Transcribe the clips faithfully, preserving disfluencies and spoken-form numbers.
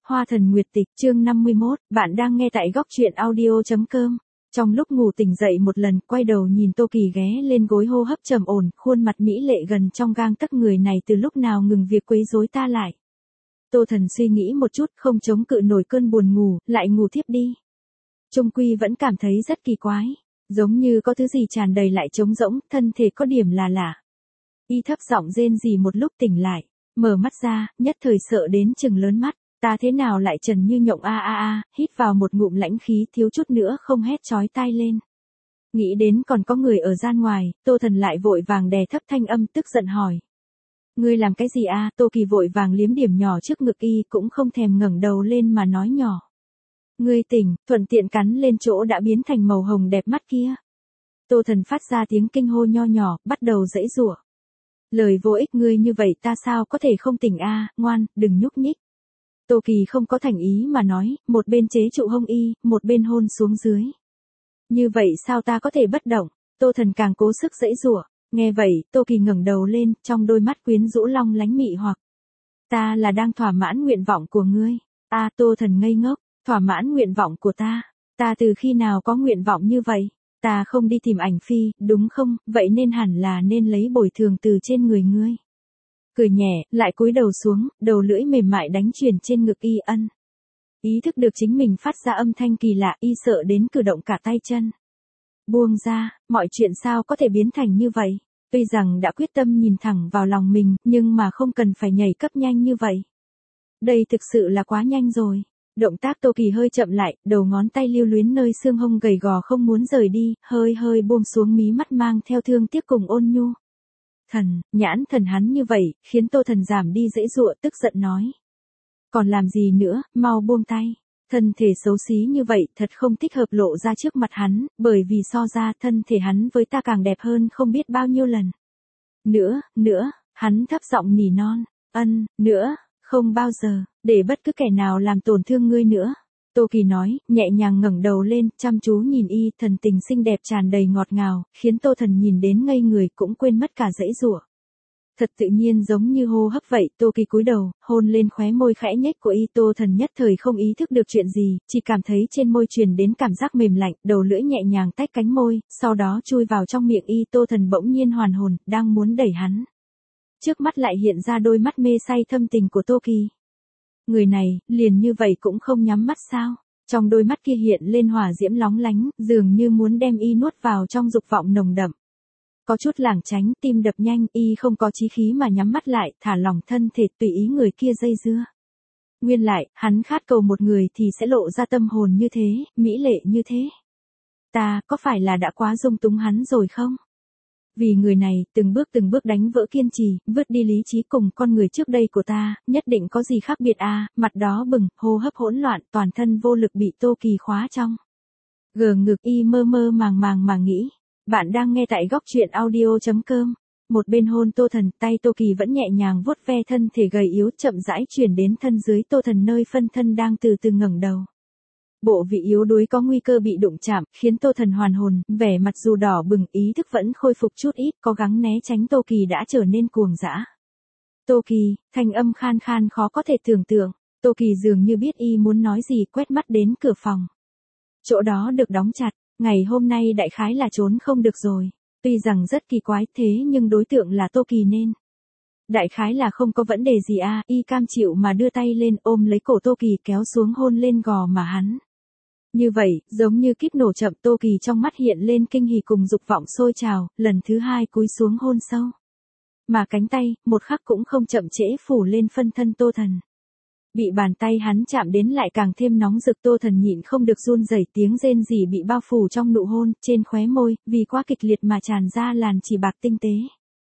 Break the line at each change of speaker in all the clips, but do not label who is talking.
Hoa thần nguyệt tịch chương năm mươi mốt, bạn đang nghe tại góc truyện audio.com. Trong lúc ngủ tỉnh dậy một lần, quay đầu nhìn Tô Kỳ ghé lên gối hô hấp trầm ổn, khuôn mặt mỹ lệ gần trong gang tấc, người này từ lúc nào ngừng việc quấy rối ta lại. Tô Thần suy nghĩ một chút, không chống cự nổi cơn buồn ngủ, lại ngủ thiếp đi. Trung quy vẫn cảm thấy rất kỳ quái, giống như có thứ gì tràn đầy lại trống rỗng, thân thể có điểm là lạ. Y thấp giọng rên rỉ một lúc tỉnh lại, mở mắt ra, nhất thời sợ đến chừng lớn mắt. Ta thế nào lại trần như nhộng a a a, hít vào một ngụm lãnh khí, thiếu chút nữa không hét chói tai lên. Nghĩ đến còn có người ở gian ngoài, Tô Thần lại vội vàng đè thấp thanh âm, tức giận hỏi. Ngươi làm cái gì a? Tô Kỳ vội vàng liếm điểm nhỏ trước ngực y, cũng không thèm ngẩng đầu lên mà nói nhỏ. Ngươi tỉnh, thuận tiện cắn lên chỗ đã biến thành màu hồng đẹp mắt kia. Tô Thần phát ra tiếng kinh hô nho nhỏ, bắt đầu giãy giụa. Lời vô ích, ngươi như vậy ta sao có thể không tỉnh a, ngoan, đừng nhúc nhích. Tô Kỳ không có thành ý mà nói, một bên chế trụ hông y, một bên hôn xuống dưới. Như vậy sao ta có thể bất động? Tô Thần càng cố sức giãy giụa. Nghe vậy, Tô Kỳ ngẩng đầu lên, trong đôi mắt quyến rũ long lánh mị hoặc. Ta là đang thỏa mãn nguyện vọng của ngươi. A à, Tô Thần ngây ngốc, thỏa mãn nguyện vọng của ta. Ta từ khi nào có nguyện vọng như vậy? Ta không đi tìm ảnh phi, đúng không? Vậy nên hẳn là nên lấy bồi thường từ trên người ngươi. Cười nhẹ, lại cúi đầu xuống, đầu lưỡi mềm mại đánh truyền trên ngực y ân. Ý thức được chính mình phát ra âm thanh kỳ lạ, y sợ đến cử động cả tay chân. Buông ra, mọi chuyện sao có thể biến thành như vậy? Tuy rằng đã quyết tâm nhìn thẳng vào lòng mình, nhưng mà không cần phải nhảy cấp nhanh như vậy. Đây thực sự là quá nhanh rồi. Động tác Tô Kỳ hơi chậm lại, đầu ngón tay lưu luyến nơi xương hông gầy gò không muốn rời đi, hơi hơi buông xuống mí mắt mang theo thương tiếc cùng ôn nhu. Thần, nhãn thần hắn như vậy, khiến Tô Thần giảm đi dãy giụa, tức giận nói. Còn làm gì nữa, mau buông tay. Thân thể xấu xí như vậy, thật không thích hợp lộ ra trước mặt hắn, bởi vì so ra thân thể hắn với ta càng đẹp hơn không biết bao nhiêu lần. Nữa, nữa, hắn thấp giọng nỉ non, ân, nữa, không bao giờ, để bất cứ kẻ nào làm tổn thương ngươi nữa. Tô Kỳ nói, nhẹ nhàng ngẩng đầu lên, chăm chú nhìn y, thần tình xinh đẹp tràn đầy ngọt ngào, khiến Tô Thần nhìn đến ngây người cũng quên mất cả dãy giụa. Thật tự nhiên giống như hô hấp vậy, Tô Kỳ cúi đầu, hôn lên khóe môi khẽ nhếch của y. Tô Thần nhất thời không ý thức được chuyện gì, chỉ cảm thấy trên môi truyền đến cảm giác mềm lạnh, đầu lưỡi nhẹ nhàng tách cánh môi, sau đó chui vào trong miệng y. Tô Thần bỗng nhiên hoàn hồn, đang muốn đẩy hắn. Trước mắt lại hiện ra đôi mắt mê say thâm tình của Tô Kỳ. Người này, liền như vậy cũng không nhắm mắt sao? Trong đôi mắt kia hiện lên hỏa diễm lóng lánh, dường như muốn đem y nuốt vào trong dục vọng nồng đậm. Có chút lảng tránh, tim đập nhanh, y không có chí khí mà nhắm mắt lại, thả lỏng thân thể tùy ý người kia dây dưa. Nguyên lại, hắn khát cầu một người thì sẽ lộ ra tâm hồn như thế, mỹ lệ như thế. Ta, có phải là đã quá dung túng hắn rồi không? Vì người này, từng bước từng bước đánh vỡ kiên trì, vứt đi lý trí cùng con người trước đây của ta, nhất định có gì khác biệt à, mặt đó bừng, hô hấp hỗn loạn, toàn thân vô lực bị Tô Kỳ khóa trong. Gờ ngực y mơ mơ màng màng mà nghĩ. Bạn đang nghe tại góc truyện audio.com. Một bên hôn Tô Thần, tay Tô Kỳ vẫn nhẹ nhàng vuốt ve thân thể gầy yếu, chậm rãi chuyển đến thân dưới Tô Thần nơi phân thân đang từ từ ngẩng đầu. Bộ vị yếu đuối có nguy cơ bị đụng chạm, khiến Tô Thần hoàn hồn, vẻ mặt dù đỏ bừng, ý thức vẫn khôi phục chút ít, cố gắng né tránh. Tô Kỳ đã trở nên cuồng dã. Tô Kỳ, thanh âm khan khan khó có thể tưởng tượng. Tô Kỳ dường như biết y muốn nói gì, quét mắt đến cửa phòng. Chỗ đó được đóng chặt. Ngày hôm nay đại khái là trốn không được rồi. Tuy rằng rất kỳ quái thế nhưng đối tượng là Tô Kỳ nên. Đại khái là không có vấn đề gì à, y cam chịu mà đưa tay lên ôm lấy cổ Tô Kỳ kéo xuống hôn lên gò mà hắn. Như vậy, giống như kíp nổ chậm, Tô Kỳ trong mắt hiện lên kinh hỉ cùng dục vọng sôi trào, lần thứ hai cúi xuống hôn sâu. Mà cánh tay, một khắc cũng không chậm trễ phủ lên phân thân Tô Thần. Bị bàn tay hắn chạm đến lại càng thêm nóng rực. Tô Thần nhịn không được run rẩy, tiếng rên rỉ bị bao phủ trong nụ hôn, trên khóe môi, vì quá kịch liệt mà tràn ra làn chỉ bạc tinh tế.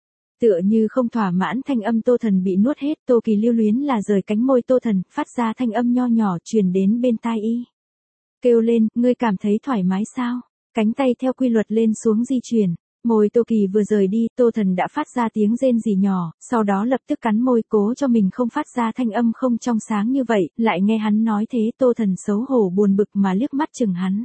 Tựa như không thỏa mãn thanh âm Tô Thần bị nuốt hết, Tô Kỳ lưu luyến là rời cánh môi Tô Thần, phát ra thanh âm nho nhỏ truyền đến bên tai y. Kêu lên, ngươi cảm thấy thoải mái sao? Cánh tay theo quy luật lên xuống di chuyển. Môi Tô Kỳ vừa rời đi, Tô Thần đã phát ra tiếng rên rỉ nhỏ, sau đó lập tức cắn môi cố cho mình không phát ra thanh âm không trong sáng như vậy, lại nghe hắn nói thế. Tô Thần xấu hổ buồn bực mà liếc mắt chừng hắn.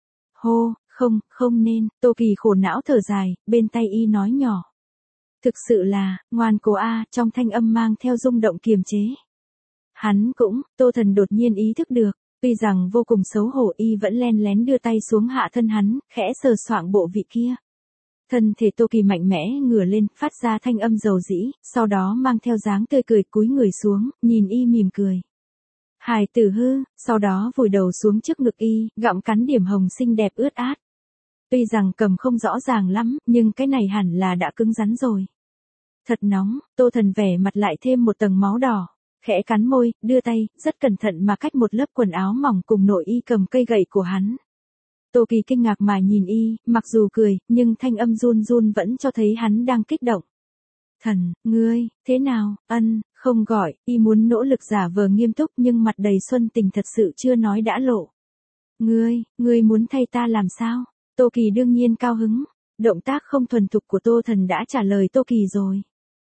Hô, không, không nên. Tô Kỳ khổ não thở dài, bên tay y nói nhỏ. Thực sự là, ngoan cố a, trong thanh âm mang theo rung động kiềm chế. Hắn cũng, Tô Thần đột nhiên ý thức được, tuy rằng vô cùng xấu hổ y vẫn len lén đưa tay xuống hạ thân hắn, khẽ sờ soạng bộ vị kia. Thân thể Tô Kỳ mạnh mẽ ngửa lên, phát ra thanh âm dầu dĩ, sau đó mang theo dáng tươi cười cúi người xuống, nhìn y mỉm cười. Hài tử hư, sau đó vùi đầu xuống trước ngực y, gặm cắn điểm hồng xinh đẹp ướt át. Tuy rằng cầm không rõ ràng lắm, nhưng cái này hẳn là đã cứng rắn rồi. Thật nóng, Tô Thần vẻ mặt lại thêm một tầng máu đỏ, khẽ cắn môi, đưa tay, rất cẩn thận mà cách một lớp quần áo mỏng cùng nội y cầm cây gậy của hắn. Tô Kỳ kinh ngạc mà nhìn y, mặc dù cười, nhưng thanh âm run run vẫn cho thấy hắn đang kích động. Thần, ngươi, thế nào, ân, không gọi, y muốn nỗ lực giả vờ nghiêm túc nhưng mặt đầy xuân tình thật sự chưa nói đã lộ. Ngươi, ngươi muốn thay ta làm sao? Tô Kỳ đương nhiên cao hứng, động tác không thuần thục của Tô Thần đã trả lời Tô Kỳ rồi.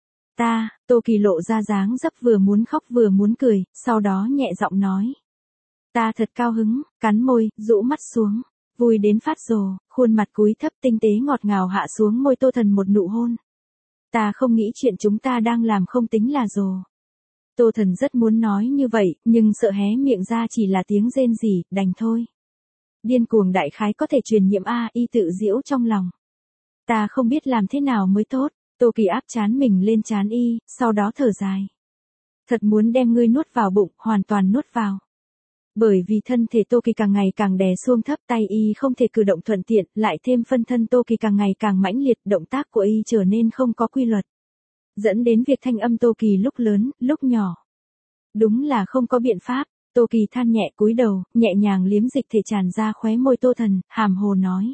Ta, Tô Kỳ lộ ra dáng dấp vừa muốn khóc vừa muốn cười, sau đó nhẹ giọng nói. Ta thật cao hứng, cắn môi, rũ mắt xuống, vui đến phát rồ, khuôn mặt cúi thấp tinh tế ngọt ngào hạ xuống môi Tô Thần một nụ hôn. Ta không nghĩ chuyện chúng ta đang làm không tính là rồ. Tô Thần rất muốn nói như vậy, nhưng sợ hé miệng ra chỉ là tiếng rên rỉ, đành thôi. Điên cuồng đại khái có thể truyền nhiễm a, y tự giễu trong lòng. Ta không biết làm thế nào mới tốt. Tô Kỳ áp chán mình lên chán y, sau đó thở dài. Thật muốn đem ngươi nuốt vào bụng, hoàn toàn nuốt vào. Bởi vì thân thể Tô Kỳ càng ngày càng đè xuông thấp, tay y không thể cử động thuận tiện, lại thêm phân thân Tô Kỳ càng ngày càng mãnh liệt, động tác của y trở nên không có quy luật. Dẫn đến việc thanh âm Tô Kỳ lúc lớn, lúc nhỏ. Đúng là không có biện pháp, Tô Kỳ than nhẹ cúi đầu, nhẹ nhàng liếm dịch thể tràn ra khóe môi Tô Thần, hàm hồ nói.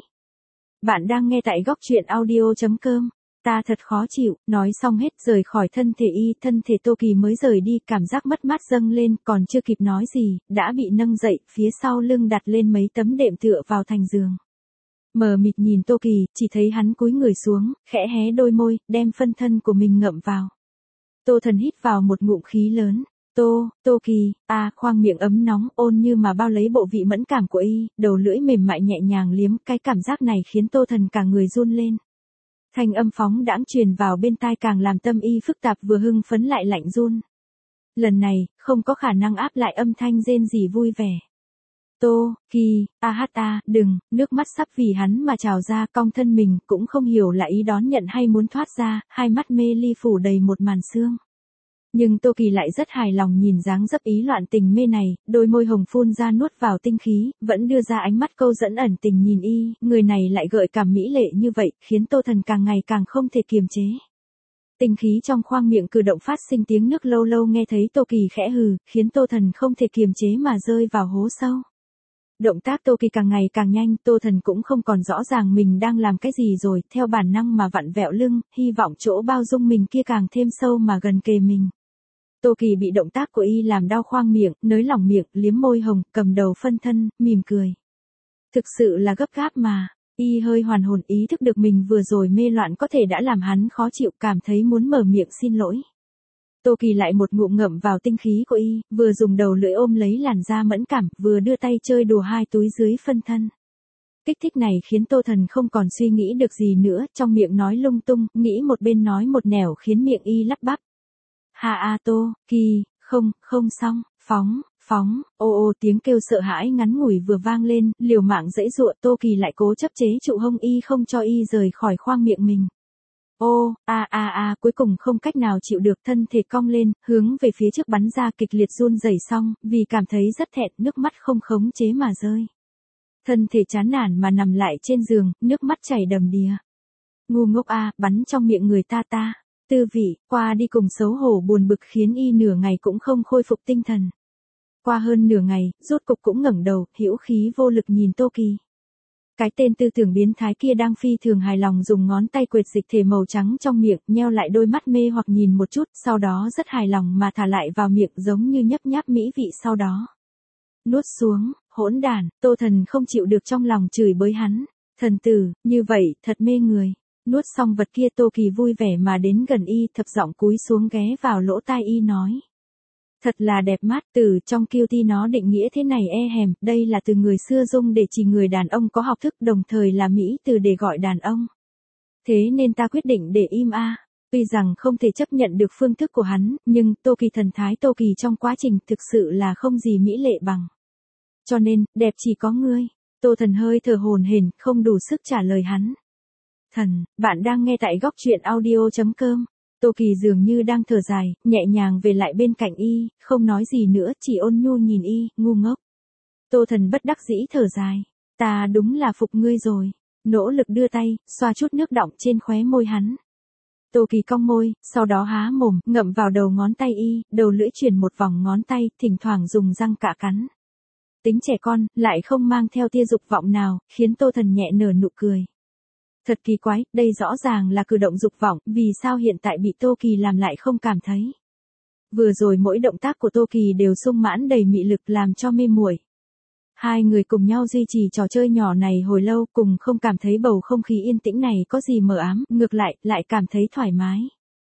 Bạn đang nghe tại góc truyện audio chấm com. Ta thật khó chịu, nói xong hết rời khỏi thân thể y, thân thể Tô Kỳ mới rời đi, cảm giác mất mát dâng lên, còn chưa kịp nói gì, đã bị nâng dậy, phía sau lưng đặt lên mấy tấm đệm tựa vào thành giường. Mờ mịt nhìn Tô Kỳ, chỉ thấy hắn cúi người xuống, khẽ hé đôi môi, đem phân thân của mình ngậm vào. Tô Thần hít vào một ngụm khí lớn. Tô, Tô Kỳ, a, khoang miệng ấm nóng, ôn như mà bao lấy bộ vị mẫn cảm của y, đầu lưỡi mềm mại nhẹ nhàng liếm, cái cảm giác này khiến Tô Thần cả người run lên. Thanh âm phóng đãng truyền vào bên tai càng làm tâm y phức tạp vừa hưng phấn lại lạnh run. Lần này, không có khả năng áp lại âm thanh rên rỉ vui vẻ. Tô, Kỳ, a hát a, đừng, nước mắt sắp vì hắn mà trào ra, cong thân mình, cũng không hiểu là ý đón nhận hay muốn thoát ra, hai mắt mê ly phủ đầy một màn sương. Nhưng Tô Kỳ lại rất hài lòng nhìn dáng dấp ý loạn tình mê này, đôi môi hồng phun ra nuốt vào tinh khí, vẫn đưa ra ánh mắt câu dẫn ẩn tình nhìn y, người này lại gợi cảm mỹ lệ như vậy, khiến Tô Thần càng ngày càng không thể kiềm chế. Tinh khí trong khoang miệng cử động phát sinh tiếng nước, lâu lâu nghe thấy Tô Kỳ khẽ hừ, khiến Tô Thần không thể kiềm chế mà rơi vào hố sâu. Động tác Tô Kỳ càng ngày càng nhanh, Tô Thần cũng không còn rõ ràng mình đang làm cái gì rồi, theo bản năng mà vặn vẹo lưng, hy vọng chỗ bao dung mình kia càng thêm sâu mà gần kề mình. Tô Kỳ bị động tác của y làm đau khoang miệng, nới lỏng miệng, liếm môi hồng, cầm đầu phân thân, mỉm cười. Thực sự là gấp gáp mà, y hơi hoàn hồn ý thức được mình vừa rồi mê loạn có thể đã làm hắn khó chịu, cảm thấy muốn mở miệng xin lỗi. Tô Kỳ lại một ngụm ngậm vào tinh khí của y, vừa dùng đầu lưỡi ôm lấy làn da mẫn cảm, vừa đưa tay chơi đùa hai túi dưới phân thân. Kích thích này khiến Tô Thần không còn suy nghĩ được gì nữa, trong miệng nói lung tung, nghĩ một bên nói một nẻo khiến miệng y lắp bắp. Ha a Tô, Kỳ, không, không xong, phóng, phóng, ô ô tiếng kêu sợ hãi ngắn ngủi vừa vang lên, liều mạng dãy dụa, Tô Kỳ lại cố chấp chế trụ hông y không cho y rời khỏi khoang miệng mình. Ô, a a a, cuối cùng không cách nào chịu được, thân thể cong lên, hướng về phía trước bắn ra, kịch liệt run rẩy xong, vì cảm thấy rất thẹn, nước mắt không khống chế mà rơi. Thân thể chán nản mà nằm lại trên giường, nước mắt chảy đầm đìa. Ngu ngốc a, bắn trong miệng người ta ta. Tư vị, qua đi cùng xấu hổ buồn bực khiến y nửa ngày cũng không khôi phục tinh thần. Qua hơn nửa ngày, rốt cục cũng ngẩng đầu, hữu khí vô lực nhìn Tô Kỳ. Cái tên tư tưởng biến thái kia đang phi thường hài lòng dùng ngón tay quệt dịch thể màu trắng trong miệng, nheo lại đôi mắt mê hoặc nhìn một chút, sau đó rất hài lòng mà thả lại vào miệng giống như nhấp nháp mỹ vị sau đó. Nuốt xuống, hỗn đản, Tô Thần không chịu được trong lòng chửi bới hắn. Thần tử, như vậy, thật mê người. Nuốt xong vật kia Tô Kỳ vui vẻ mà đến gần y, thập giọng cúi xuống ghé vào lỗ tai y nói. Thật là đẹp mắt, từ trong kiêu ti nó định nghĩa thế này e hèm, đây là từ người xưa dùng để chỉ người đàn ông có học thức, đồng thời là mỹ từ để gọi đàn ông. Thế nên ta quyết định để im a. Tuy rằng không thể chấp nhận được phương thức của hắn, nhưng Tô Kỳ thần thái Tô Kỳ trong quá trình thực sự là không gì mỹ lệ bằng. Cho nên, đẹp chỉ có ngươi. Tô Thần hơi thở hổn hển, không đủ sức trả lời hắn. Thần, bạn đang nghe tại góc truyện audio.com. Tô Kỳ dường như đang thở dài, nhẹ nhàng về lại bên cạnh y, không nói gì nữa, chỉ ôn nhu nhìn y, ngu ngốc. Tô Thần bất đắc dĩ thở dài. Ta đúng là phục ngươi rồi. Nỗ lực đưa tay, xoa chút nước đọng trên khóe môi hắn. Tô Kỳ cong môi, sau đó há mồm, ngậm vào đầu ngón tay y, đầu lưỡi chuyển một vòng ngón tay, thỉnh thoảng dùng răng cạ cắn. Tính trẻ con, lại không mang theo tia dục vọng nào, khiến Tô Thần nhẹ nở nụ cười. Thật kỳ quái, đây rõ ràng là cử động dục vọng, vì sao hiện tại bị Tô Kỳ làm lại không cảm thấy. Vừa rồi mỗi động tác của Tô Kỳ đều sung mãn đầy mị lực làm cho mê muội. Hai người cùng nhau duy trì trò chơi nhỏ này hồi lâu, cùng không cảm thấy bầu không khí yên tĩnh này có gì mờ ám, ngược lại, lại cảm thấy thoải mái.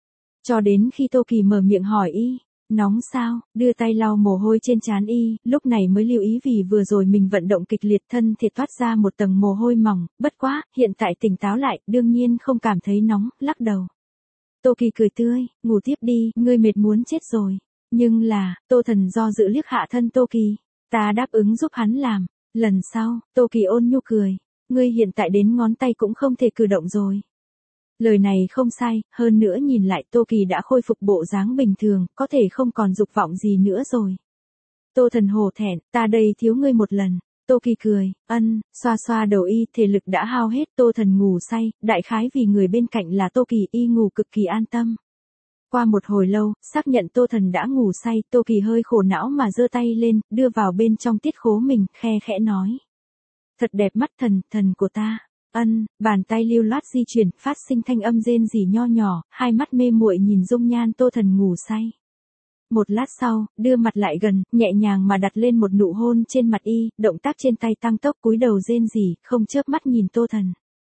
Cho đến khi Tô Kỳ mở miệng hỏi y, nóng sao, đưa tay lau mồ hôi trên trán y, lúc này mới lưu ý vì vừa rồi mình vận động kịch liệt thân thể toát ra một tầng mồ hôi mỏng, bất quá, hiện tại tỉnh táo lại, đương nhiên không cảm thấy nóng, lắc đầu. Tô Kỳ cười tươi, ngủ tiếp đi, ngươi mệt muốn chết rồi. Nhưng là, Tô Thần do dự liếc hạ thân Tô Kỳ. Ta đáp ứng giúp hắn làm. Lần sau, Tô Kỳ ôn nhu cười. Ngươi hiện tại đến ngón tay cũng không thể cử động rồi. Lời này không sai, hơn nữa nhìn lại Tô Kỳ đã khôi phục bộ dáng bình thường, có thể không còn dục vọng gì nữa rồi. Tô Thần hổ thẹn, ta đây thiếu ngươi một lần. Tô Kỳ cười, ân, xoa xoa đầu y, thể lực đã hao hết. Tô Thần ngủ say, đại khái vì người bên cạnh là Tô Kỳ, y ngủ cực kỳ an tâm. Qua một hồi lâu, xác nhận Tô Thần đã ngủ say, Tô Kỳ hơi khổ não mà giơ tay lên, đưa vào bên trong tiết khố mình, khe khẽ nói. Thật đẹp mắt thần, thần của ta. Ân, bàn tay lưu loát di chuyển, phát sinh thanh âm rên rỉ nho nhỏ, hai mắt mê muội nhìn dung nhan Tô Thần ngủ say. Một lát sau, đưa mặt lại gần, nhẹ nhàng mà đặt lên một nụ hôn trên mặt y, động tác trên tay tăng tốc cúi đầu rên rỉ, không chớp mắt nhìn Tô Thần.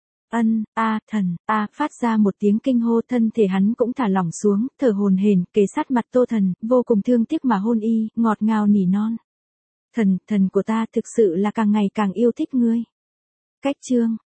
Ân, a, thần, a, phát ra một tiếng kinh hô, thân thể hắn cũng thả lỏng xuống, thở hổn hển, kề sát mặt Tô Thần, vô cùng thương tiếc mà hôn y, ngọt ngào nỉ non. Thần, thần của ta thực sự là càng ngày càng yêu thích ngươi. Cách chương